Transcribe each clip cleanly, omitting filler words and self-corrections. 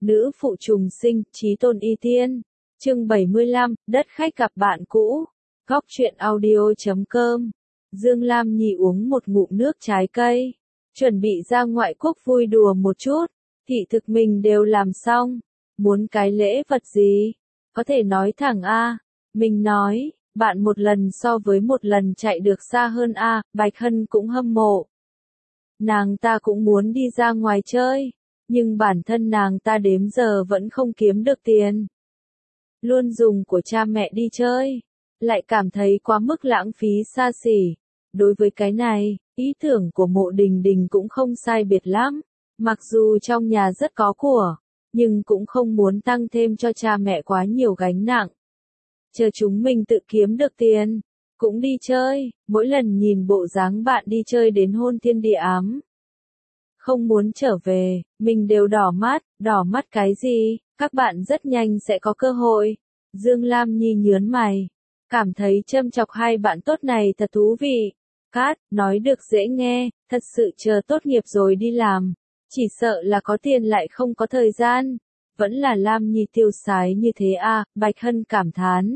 Nữ phụ trùng sinh, chí tôn y tiên. Chương 75, đất khách gặp bạn cũ. Góc truyện audio.com. Dương Lam Nhi uống một ngụm nước trái cây, chuẩn bị ra ngoại quốc vui đùa một chút. Thị thực mình đều làm xong, muốn cái lễ vật gì? Có thể nói thẳng a. Mình nói, bạn một lần so với một lần chạy được xa hơn a. Bạch Hân cũng hâm mộ. Nàng ta cũng muốn đi ra ngoài chơi, nhưng bản thân nàng ta đếm giờ vẫn không kiếm được tiền. Luôn dùng của cha mẹ đi chơi, lại cảm thấy quá mức lãng phí xa xỉ. Đối với cái này, ý tưởng của Mộ Đình Đình cũng không sai biệt lắm. Mặc dù trong nhà rất có của, nhưng cũng không muốn tăng thêm cho cha mẹ quá nhiều gánh nặng. Chờ chúng mình tự kiếm được tiền, cũng đi chơi, mỗi lần nhìn bộ dáng bạn đi chơi đến hôn thiên địa ám. Không muốn trở về, mình đều đỏ mắt cái gì, các bạn rất nhanh sẽ có cơ hội. Dương Lam Nhi nhớn mày, cảm thấy châm chọc hai bạn tốt này thật thú vị. Cát, nói được dễ nghe, thật sự chờ tốt nghiệp rồi đi làm. Chỉ sợ là có tiền lại không có thời gian. Vẫn là Lam Nhi tiêu sái như thế à, Bạch Hân cảm thán.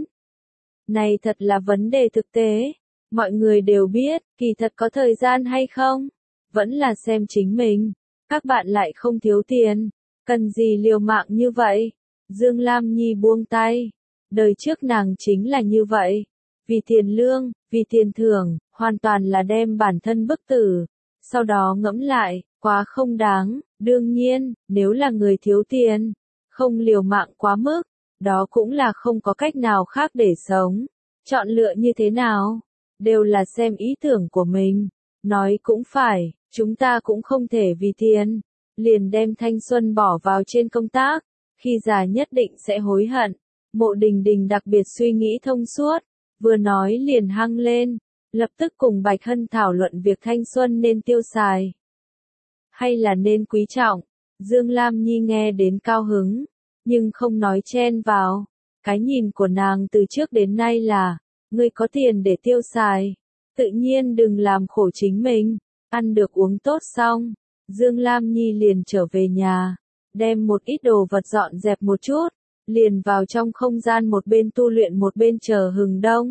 Này thật là vấn đề thực tế. Mọi người đều biết, kỳ thật có thời gian hay không? Vẫn là xem chính mình. Các bạn lại không thiếu tiền. Cần gì liều mạng như vậy? Dương Lam Nhi buông tay. Đời trước nàng chính là như vậy. Vì tiền lương, vì tiền thưởng, hoàn toàn là đem bản thân bức tử. Sau đó ngẫm lại, quá không đáng. Đương nhiên, nếu là người thiếu tiền, không liều mạng quá mức, đó cũng là không có cách nào khác để sống. Chọn lựa như thế nào? Đều là xem ý tưởng của mình. Nói cũng phải, chúng ta cũng không thể vì tiền, liền đem thanh xuân bỏ vào trên công tác, khi già nhất định sẽ hối hận. Mộ Đình Đình đặc biệt suy nghĩ thông suốt, vừa nói liền hăng lên, lập tức cùng Bạch Hân thảo luận việc thanh xuân nên tiêu xài, hay là nên quý trọng. Dương Lam Nhi nghe đến cao hứng, nhưng không nói chen vào. Cái nhìn của nàng từ trước đến nay là, ngươi có tiền để tiêu xài, tự nhiên đừng làm khổ chính mình. Ăn được uống tốt xong, Dương Lam Nhi liền trở về nhà, đem một ít đồ vật dọn dẹp một chút, liền vào trong không gian một bên tu luyện một bên chờ hừng đông.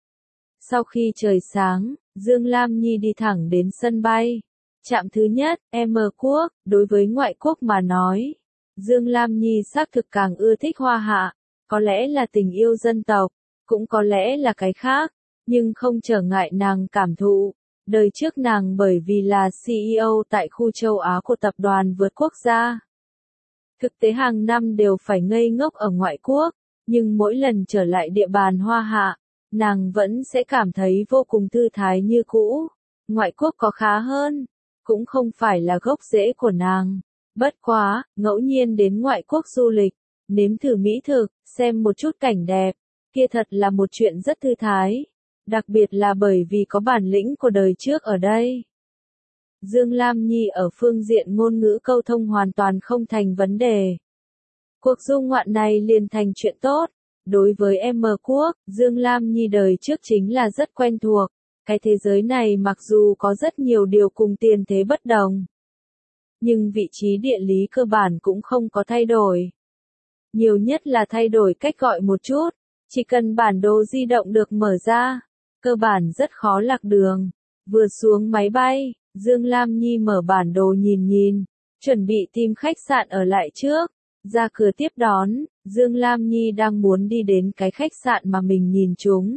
Sau khi trời sáng, Dương Lam Nhi đi thẳng đến sân bay. Trạm thứ nhất, M Quốc. Đối với ngoại quốc mà nói, Dương Lam Nhi xác thực càng ưa thích Hoa Hạ, có lẽ là tình yêu dân tộc, cũng có lẽ là cái khác, nhưng không trở ngại nàng cảm thụ. Đời trước nàng bởi vì là CEO tại khu châu Á của tập đoàn vượt quốc gia. Thực tế hàng năm đều phải ngây ngốc ở ngoại quốc, nhưng mỗi lần trở lại địa bàn Hoa Hạ, nàng vẫn sẽ cảm thấy vô cùng thư thái như cũ. Ngoại quốc có khá hơn, cũng không phải là gốc rễ của nàng. Bất quá, ngẫu nhiên đến ngoại quốc du lịch, nếm thử mỹ thực, xem một chút cảnh đẹp, kia thật là một chuyện rất thư thái. Đặc biệt là bởi vì có bản lĩnh của đời trước ở đây. Dương Lam Nhi ở phương diện ngôn ngữ câu thông hoàn toàn không thành vấn đề. Cuộc du ngoạn này liền thành chuyện tốt. Đối với M Quốc, Dương Lam Nhi đời trước chính là rất quen thuộc. Cái thế giới này mặc dù có rất nhiều điều cùng tiền thế bất đồng, nhưng vị trí địa lý cơ bản cũng không có thay đổi. Nhiều nhất là thay đổi cách gọi một chút. Chỉ cần bản đồ di động được mở ra, cơ bản rất khó lạc đường. Vừa xuống máy bay, Dương Lam Nhi mở bản đồ nhìn, chuẩn bị tìm khách sạn ở lại trước. Ra cửa tiếp đón, Dương Lam Nhi đang muốn đi đến cái khách sạn mà mình nhìn chúng.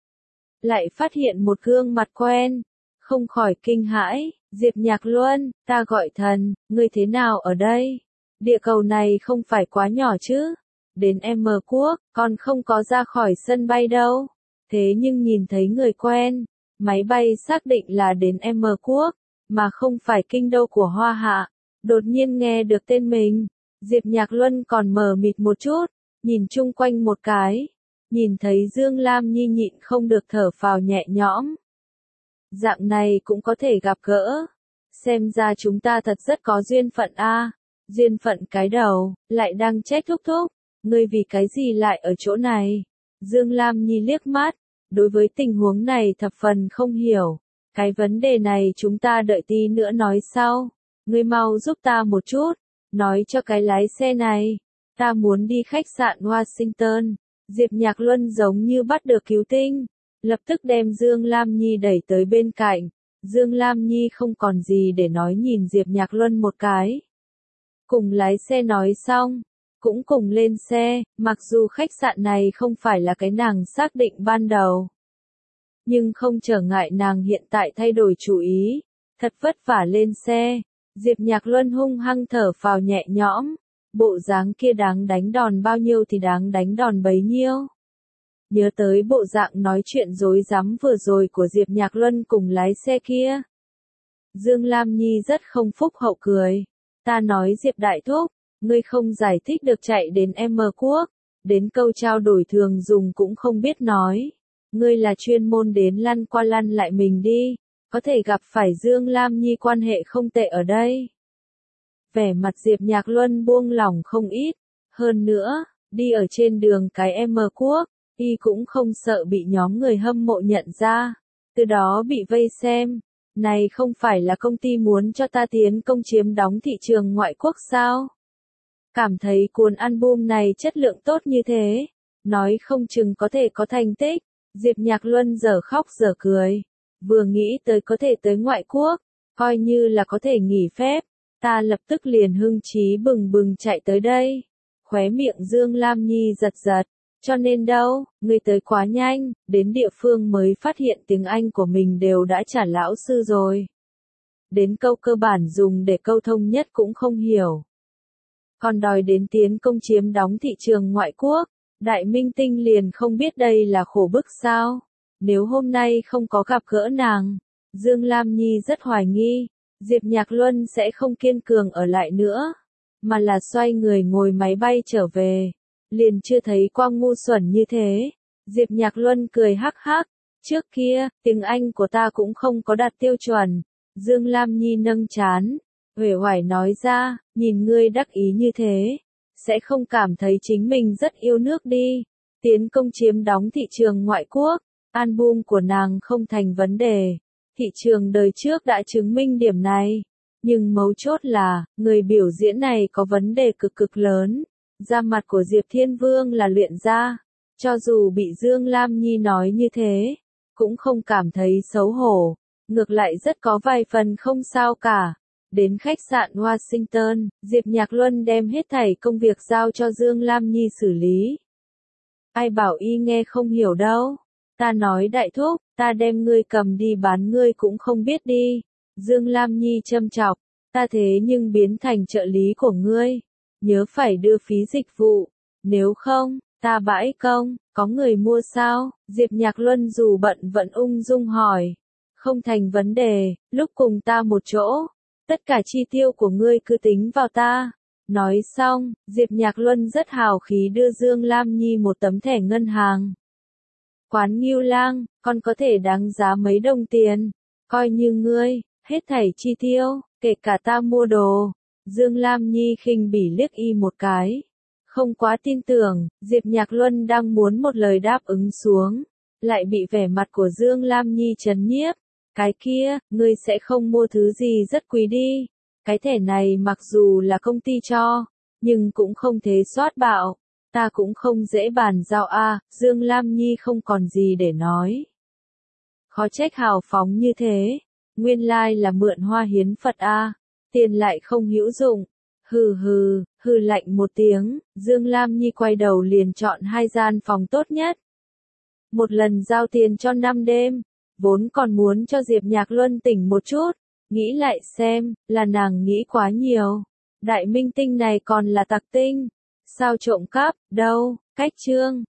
Lại phát hiện một gương mặt quen, không khỏi kinh hãi. Diệp Nhạc Luân, ta gọi thần, ngươi thế nào ở đây? Địa cầu này không phải quá nhỏ chứ? Đến M Quốc, còn không có ra khỏi sân bay đâu. Thế nhưng nhìn thấy người quen, máy bay xác định là đến M Quốc, mà không phải kinh đô của Hoa Hạ. Đột nhiên nghe được tên mình, Diệp Nhạc Luân còn mờ mịt một chút, nhìn chung quanh một cái, nhìn thấy Dương Lam Nhi nhịn không được thở phào nhẹ nhõm. Dạng này cũng có thể gặp gỡ. Xem ra chúng ta thật rất có duyên phận a. Duyên phận cái đầu, lại đang trách thúc thúc. Ngươi vì cái gì lại ở chỗ này? Dương Lam Nhi liếc mắt, đối với tình huống này thập phần không hiểu. Cái vấn đề này chúng ta đợi tí nữa nói sau. Ngươi mau giúp ta một chút. nói cho cái lái xe này, ta muốn đi khách sạn Washington. Diệp Nhạc Luân giống như bắt được cứu tinh, lập tức đem Dương Lam Nhi đẩy tới bên cạnh. Dương Lam Nhi không còn gì để nói, nhìn Diệp Nhạc Luân một cái. Cùng lái xe nói xong, cũng cùng lên xe, mặc dù khách sạn này không phải là cái nàng xác định ban đầu. Nhưng không trở ngại nàng hiện tại thay đổi chủ ý, thật vất vả lên xe. Diệp Nhạc Luân hung hăng thở phào nhẹ nhõm, bộ dáng kia đáng đánh đòn bao nhiêu thì đáng đánh đòn bấy nhiêu. Nhớ tới bộ dạng nói chuyện dối rắm vừa rồi của Diệp Nhạc Luân cùng lái xe kia. Dương Lam Nhi rất không phúc hậu cười. Ta nói Diệp Đại Thúc, ngươi không giải thích được chạy đến M Quốc, đến câu trao đổi thường dùng cũng không biết nói. Ngươi là chuyên môn đến lăn qua lăn lại mình đi, có thể gặp phải Dương Lam Nhi quan hệ không tệ ở đây. Vẻ mặt Diệp Nhạc Luân buông lỏng không ít, hơn nữa, đi ở trên đường cái M Quốc, y cũng không sợ bị nhóm người hâm mộ nhận ra, từ đó bị vây xem. Này không phải là công ty muốn cho ta tiến công chiếm đóng thị trường ngoại quốc sao? Cảm thấy cuốn album này chất lượng tốt như thế, nói không chừng có thể có thành tích. Diệp Nhạc Luân giờ khóc giờ cười, vừa nghĩ tới có thể tới ngoại quốc, coi như là có thể nghỉ phép, ta lập tức liền hưng trí bừng bừng chạy tới đây. Khóe miệng Dương Lam Nhi giật giật, cho nên đâu, ngươi tới quá nhanh, đến địa phương mới phát hiện tiếng Anh của mình đều đã trả lão sư rồi. Đến câu cơ bản dùng để câu thông nhất cũng không hiểu. Còn đòi đến tiến công chiếm đóng thị trường ngoại quốc, Đại Minh Tinh liền không biết đây là khổ bức sao. Nếu hôm nay không có gặp gỡ nàng, Dương Lam Nhi rất hoài nghi, Diệp Nhạc Luân sẽ không kiên cường ở lại nữa, mà là xoay người ngồi máy bay trở về. Liền chưa thấy qua ngu xuẩn như thế. Diệp Nhạc Luân cười hắc hắc, trước kia, tiếng Anh của ta cũng không có đạt tiêu chuẩn. Dương Lam Nhi nâng trán, uể oải nói ra, nhìn ngươi đắc ý như thế, sẽ không cảm thấy chính mình rất yêu nước đi. Tiến công chiếm đóng thị trường ngoại quốc, album của nàng không thành vấn đề. Thị trường đời trước đã chứng minh điểm này. Nhưng mấu chốt là, người biểu diễn này có vấn đề cực cực lớn. Da mặt của Diệp Thiên Vương là luyện da. Cho dù bị Dương Lam Nhi nói như thế, cũng không cảm thấy xấu hổ. Ngược lại rất có vài phần không sao cả. Đến khách sạn Washington, Diệp Nhạc Luân đem hết thảy công việc giao cho Dương Lam Nhi xử lý. Ai bảo y nghe không hiểu đâu. Ta nói Đại Thúc, ta đem ngươi cầm đi bán ngươi cũng không biết đi. Dương Lam Nhi châm chọc, ta thế nhưng biến thành trợ lý của ngươi. Nhớ phải đưa phí dịch vụ. Nếu không, ta bãi công, có người mua sao? Diệp Nhạc Luân dù bận vẫn ung dung hỏi. Không thành vấn đề, lúc cùng ta một chỗ. Tất cả chi tiêu của ngươi cứ tính vào ta. Nói xong, Diệp Nhạc Luân rất hào khí đưa Dương Lam Nhi một tấm thẻ ngân hàng. Quán Ngưu Lang, con có thể đáng giá mấy đồng tiền. Coi như ngươi, hết thảy chi tiêu, kể cả ta mua đồ. Dương Lam Nhi khinh bỉ liếc y một cái. Không quá tin tưởng, Diệp Nhạc Luân đang muốn một lời đáp ứng xuống. Lại bị vẻ mặt của Dương Lam Nhi trấn nhiếp. Cái kia, ngươi sẽ không mua thứ gì rất quý đi. Cái thẻ này mặc dù là công ty cho, nhưng cũng không thế soát bạo. Ta cũng không dễ bàn giao a. Dương Lam Nhi không còn gì để nói. Khó trách hào phóng như thế. Nguyên lai là mượn hoa hiến Phật a. Tiền lại không hữu dụng. Hừ hừ, hừ lạnh một tiếng, Dương Lam Nhi quay đầu liền chọn 2 gian phòng tốt nhất. Một lần giao tiền cho 5 đêm, vốn còn muốn cho Diệp Nhạc Luân tỉnh một chút, nghĩ lại xem, là nàng nghĩ quá nhiều. Đại Minh Tinh này còn là tặc tinh, sao trộm cắp, đâu, cách chương.